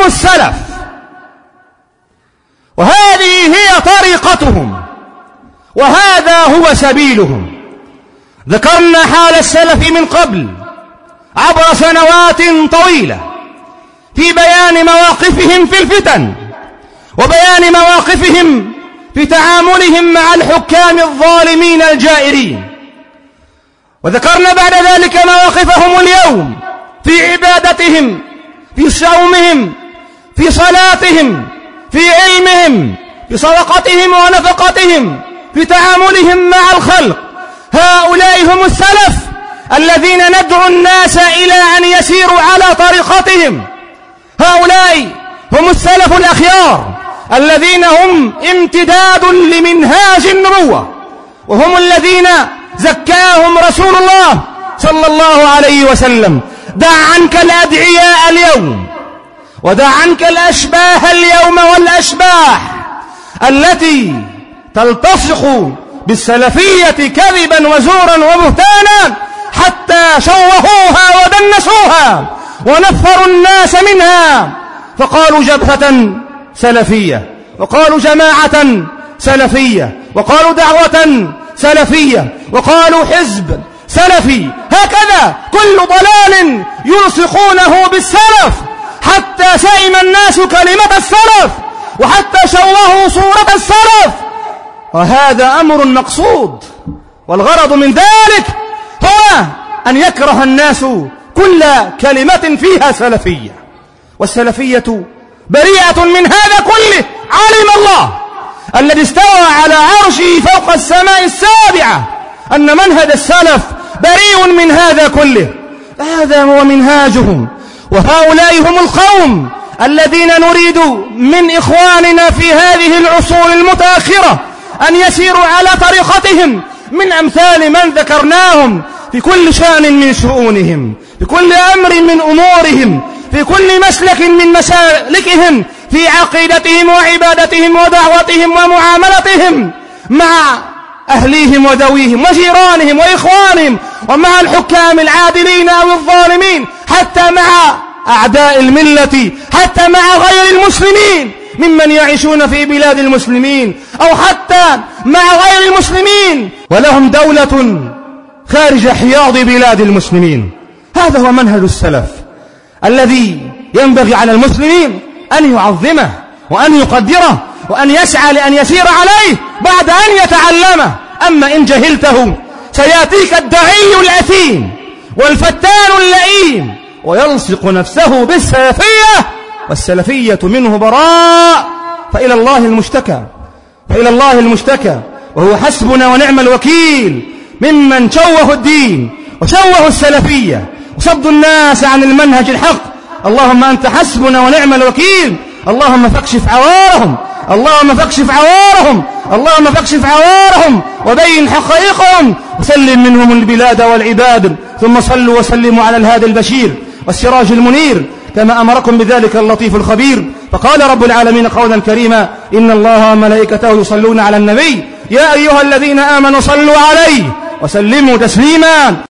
هم السلف، وهذه هي طريقتهم، وهذا هو سبيلهم. ذكرنا حال السلف من قبل عبر سنوات طويلة في بيان مواقفهم في الفتن، وبيان مواقفهم في تعاملهم مع الحكام الظالمين الجائرين. وذكرنا بعد ذلك مواقفهم اليوم في عبادتهم، في صومهم، في صلاتهم، في علمهم، في صدقتهم ونفقتهم، في تعاملهم مع الخلق. هؤلاء هم السلف الذين ندعو الناس إلى أن يسيروا على طريقتهم. هؤلاء هم السلف الأخيار الذين هم امتداد لمنهاج النبوة، وهم الذين زكاهم رسول الله صلى الله عليه وسلم. دع عنك الأدعياء اليوم، ودع عنك الأشباه اليوم والأشباح التي تلتصق بالسلفية كذبا وزورا وبهتانا، حتى شوهوها ودنسوها ونفروا الناس منها، فقالوا جبهة سلفية، وقالوا جماعة سلفية، وقالوا دعوة سلفية، وقالوا حزب سلفي. هكذا كل ضلال يلصقونه بالسلف، حتى سئم الناس كلمة السلف، وحتى شوهوا صورة السلف. وهذا أمر مقصود، والغرض من ذلك هو أن يكره الناس كل كلمة فيها سلفية. والسلفية بريئة من هذا كله. علم الله الذي استوى على عرشه فوق السماء السابعة أن منهج السلف بريء من هذا كله. هذا هو منهاجهم. وهؤلاء هم القوم الذين نريد من إخواننا في هذه العصور المتأخرة أن يسيروا على طريقتهم، من أمثال من ذكرناهم في كل شأن من شؤونهم، في كل أمر من أمورهم، في كل مسلك من مسالكهم، في عقيدتهم وعبادتهم ودعوتهم ومعاملتهم مع أهليهم وذويهم وجيرانهم وإخوانهم، ومع الحكام العادلين أو الظالمين، حتى مع أعداء الملة، حتى مع غير المسلمين ممن يعيشون في بلاد المسلمين، أو حتى مع غير المسلمين ولهم دولة خارج حياض بلاد المسلمين. هذا هو منهج السلف الذي ينبغي على المسلمين أن يعظمه وأن يقدره وأن يسعى لأن يسير عليه بعد أن يتعلمه. أما إن جهلته سيأتيك الدعي الأثيم والفتان اللئيم ويلصق نفسه بالسلفية، والسلفية منه براء. فإلى الله المشتكى، فإلى الله المشتكى، وهو حسبنا ونعم الوكيل ممن شوه الدين وشوه السلفية وصدوا الناس عن المنهج الحق. اللهم أنت حسبنا ونعم الوكيل. اللهم فاكشف عوارهم، اللهم فاكشف عوارهم، اللهم فاكشف عوارهم وبين حقائقهم، وسلم منهم البلاد والعباد. ثم صلوا وسلموا على الهادي البشير والسراج المنير كما أمركم بذلك اللطيف الخبير. فقال رب العالمين قولا كريما: إن الله وملائكته يصلون على النبي يا أيها الذين آمنوا صلوا عليه وسلموا تسليما.